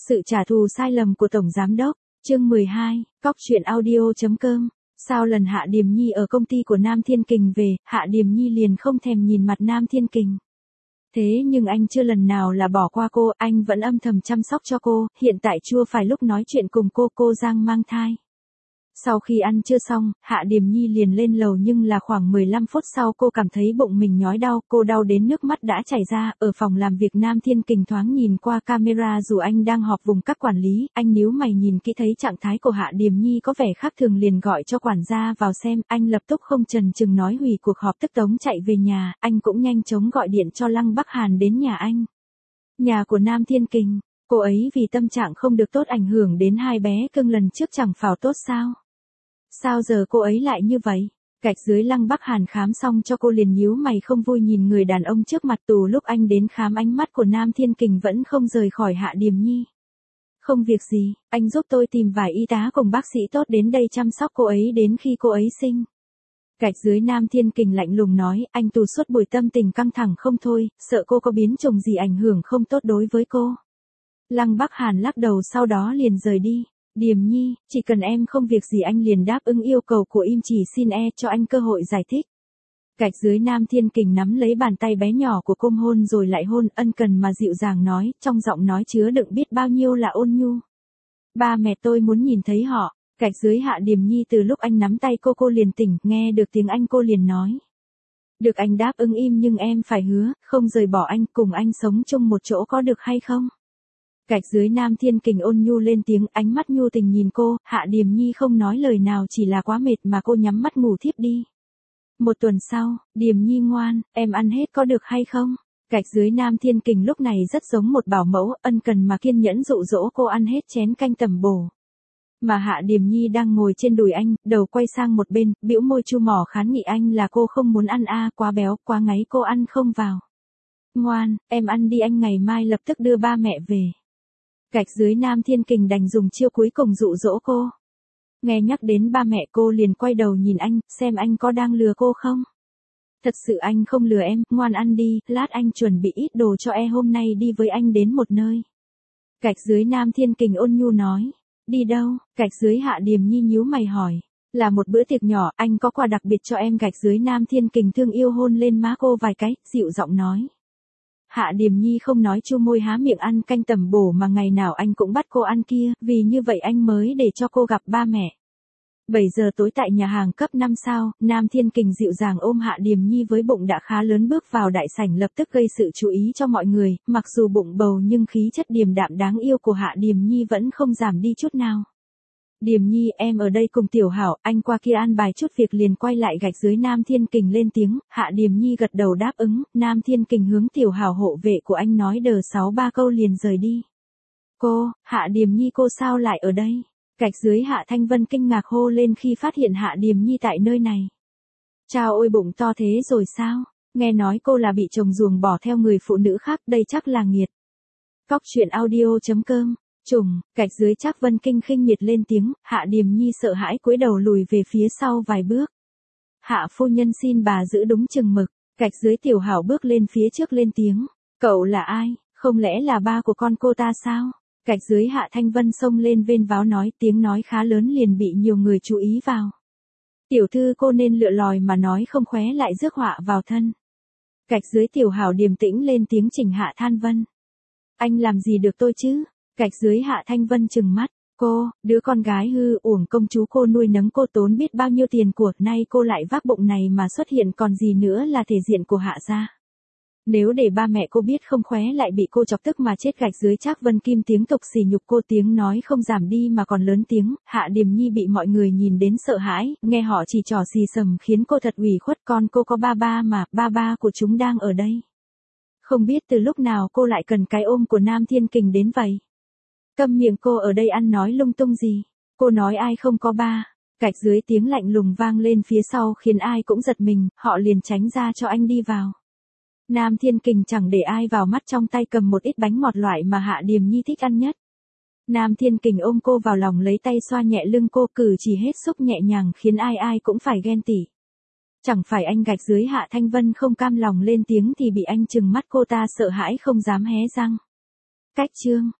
Sự trả thù sai lầm của Tổng Giám Đốc, chương 12, Cóc truyện audio.com. Sau lần Hạ Điềm Nhi ở công ty của Nam Thiên Kình về, Hạ Điềm Nhi liền không thèm nhìn mặt Nam Thiên Kình. Thế nhưng anh chưa lần nào là bỏ qua cô, anh vẫn âm thầm chăm sóc cho cô, hiện tại chưa phải lúc nói chuyện cùng cô Giang mang thai. Sau khi ăn trưa xong, Hạ Điềm Nhi liền lên lầu nhưng là khoảng 15 phút sau cô cảm thấy bụng mình nhói đau, cô đau đến nước mắt đã chảy ra, ở phòng làm việc Nam Thiên Kình thoáng nhìn qua camera dù anh đang họp vùng các quản lý, anh nhíu mày nhìn kỹ thấy trạng thái của Hạ Điềm Nhi có vẻ khác thường liền gọi cho quản gia vào xem, anh lập tức không chần chừng nói hủy cuộc họp tức tống chạy về nhà, anh cũng nhanh chóng gọi điện cho Lăng Bắc Hàn đến nhà anh. Nhà của Nam Thiên Kình, cô ấy vì tâm trạng không được tốt ảnh hưởng đến hai bé cưng lần trước chẳng phào tốt sao? Sao giờ cô ấy lại như vậy? Gạch dưới Lăng Bắc Hàn khám xong cho cô liền nhíu mày không vui nhìn người đàn ông trước mặt từ lúc anh đến khám ánh mắt của Nam Thiên Kình vẫn không rời khỏi Hạ Điềm Nhi. Không việc gì, anh giúp tôi tìm vài y tá cùng bác sĩ tốt đến đây chăm sóc cô ấy đến khi cô ấy sinh. Gạch dưới Nam Thiên Kình lạnh lùng nói, anh tù suốt buổi tâm tình căng thẳng không thôi, sợ cô có biến chủng gì ảnh hưởng không tốt đối với cô. Lăng Bắc Hàn lắc đầu sau đó liền rời đi. Điềm Nhi, chỉ cần em không việc gì anh liền đáp ứng yêu cầu của im chỉ xin cho anh cơ hội giải thích. Gạch dưới Nam Thiên Kình nắm lấy bàn tay bé nhỏ của cô hôn rồi lại hôn ân cần mà dịu dàng nói, trong giọng nói chứa đựng biết bao nhiêu là ôn nhu. Ba mẹ tôi muốn nhìn thấy họ. Gạch dưới Hạ Điềm Nhi từ lúc anh nắm tay cô liền tỉnh, nghe được tiếng anh cô liền nói. Được anh đáp ứng im nhưng em phải hứa, không rời bỏ anh cùng anh sống chung một chỗ có được hay không? Gạch dưới Nam Thiên Kình ôn nhu lên tiếng, ánh mắt nhu tình nhìn cô, Hạ Điềm Nhi không nói lời nào chỉ là quá mệt mà cô nhắm mắt ngủ thiếp đi. Một tuần sau, Điềm Nhi ngoan, em ăn hết có được hay không? Gạch dưới Nam Thiên Kình lúc này rất giống một bảo mẫu, ân cần mà kiên nhẫn dụ dỗ cô ăn hết chén canh tẩm bổ. Mà Hạ Điềm Nhi đang ngồi trên đùi anh, đầu quay sang một bên, bĩu môi chu mỏ kháng nghị anh là cô không muốn ăn quá béo, quá ngấy cô ăn không vào. Ngoan, em ăn đi anh ngày mai lập tức đưa ba mẹ về. Gạch dưới Nam Thiên Kình đành dùng chiêu cuối cùng dụ dỗ cô. Nghe nhắc đến ba mẹ cô liền quay đầu nhìn anh, xem anh có đang lừa cô không. Thật sự anh không lừa em, ngoan ăn đi, lát anh chuẩn bị ít đồ cho hôm nay đi với anh đến một nơi. Gạch dưới Nam Thiên Kình ôn nhu nói. Đi đâu? Gạch dưới Hạ Điềm Nhi nhíu mày hỏi. Là một bữa tiệc nhỏ, anh có quà đặc biệt cho em. Gạch dưới Nam Thiên Kình thương yêu hôn lên má cô vài cái, dịu giọng nói. Hạ Điềm Nhi không nói chu môi há miệng ăn canh tẩm bổ mà ngày nào anh cũng bắt cô ăn kia, vì như vậy anh mới để cho cô gặp ba mẹ. 7 giờ tối tại nhà hàng cấp 5 sao, Nam Thiên Kình dịu dàng ôm Hạ Điềm Nhi với bụng đã khá lớn bước vào đại sảnh lập tức gây sự chú ý cho mọi người, mặc dù bụng bầu nhưng khí chất điềm đạm đáng yêu của Hạ Điềm Nhi vẫn không giảm đi chút nào. Điềm Nhi em ở đây cùng Tiểu Hảo, anh qua kia an bài chút việc liền quay lại. Gạch dưới Nam Thiên Kình lên tiếng, Hạ Điềm Nhi gật đầu đáp ứng, Nam Thiên Kình hướng Tiểu Hảo hộ vệ của anh nói đờ 6-3 câu liền rời đi. Cô, Hạ Điềm Nhi cô sao lại ở đây? Gạch dưới Hạ Thanh Vân kinh ngạc hô lên khi phát hiện Hạ Điềm Nhi tại nơi này. Chao ôi bụng to thế rồi sao? Nghe nói cô là bị chồng ruồng bỏ theo người phụ nữ khác, đây chắc là nghiệt. Cóc truyện audio.com. Trùng, gạch dưới Trác Vân kinh khinh miệt lên tiếng, Hạ Điềm Nhi sợ hãi cúi đầu lùi về phía sau vài bước. Hạ phu nhân xin bà giữ đúng chừng mực, gạch dưới Tiểu Hảo bước lên phía trước lên tiếng, cậu là ai, không lẽ là ba của con cô ta sao? Gạch dưới Hạ Thanh Vân xông lên vênh váo nói, tiếng nói khá lớn liền bị nhiều người chú ý vào. Tiểu thư cô nên lựa lòi mà nói không khóe lại rước họa vào thân. Gạch dưới Tiểu Hảo điềm tĩnh lên tiếng chỉnh Hạ Than Vân. Anh làm gì được tôi chứ? Gạch dưới Hạ Thanh Vân trừng mắt, cô, đứa con gái hư uổng công chú cô nuôi nấng cô tốn biết bao nhiêu tiền của, nay cô lại vác bụng này mà xuất hiện còn gì nữa là thể diện của Hạ gia. Nếu để ba mẹ cô biết không khóe lại bị cô chọc tức mà chết. Gạch dưới Trác Vân Kim tiếng tục sỉ nhục cô, tiếng nói không giảm đi mà còn lớn tiếng, Hạ Điềm Nhi bị mọi người nhìn đến sợ hãi, nghe họ chỉ trỏ xì xầm khiến cô thật ủy khuất, con cô có ba mà, ba của chúng đang ở đây. Không biết từ lúc nào cô lại cần cái ôm của Nam Thiên Kình đến vậy. Câm miệng cô ở đây ăn nói lung tung gì, cô nói ai không có ba. Gạch dưới tiếng lạnh lùng vang lên phía sau khiến ai cũng giật mình, họ liền tránh ra cho anh đi vào. Nam Thiên Kình chẳng để ai vào mắt, trong tay cầm một ít bánh ngọt loại mà Hạ Điềm Nhi thích ăn nhất. Nam Thiên Kình ôm cô vào lòng lấy tay xoa nhẹ lưng cô, cử chỉ hết sức nhẹ nhàng khiến ai cũng phải ghen tị. Chẳng phải anh. Gạch dưới Hạ Thanh Vân không cam lòng lên tiếng thì bị anh trừng mắt, cô ta sợ hãi không dám hé răng. Cách chương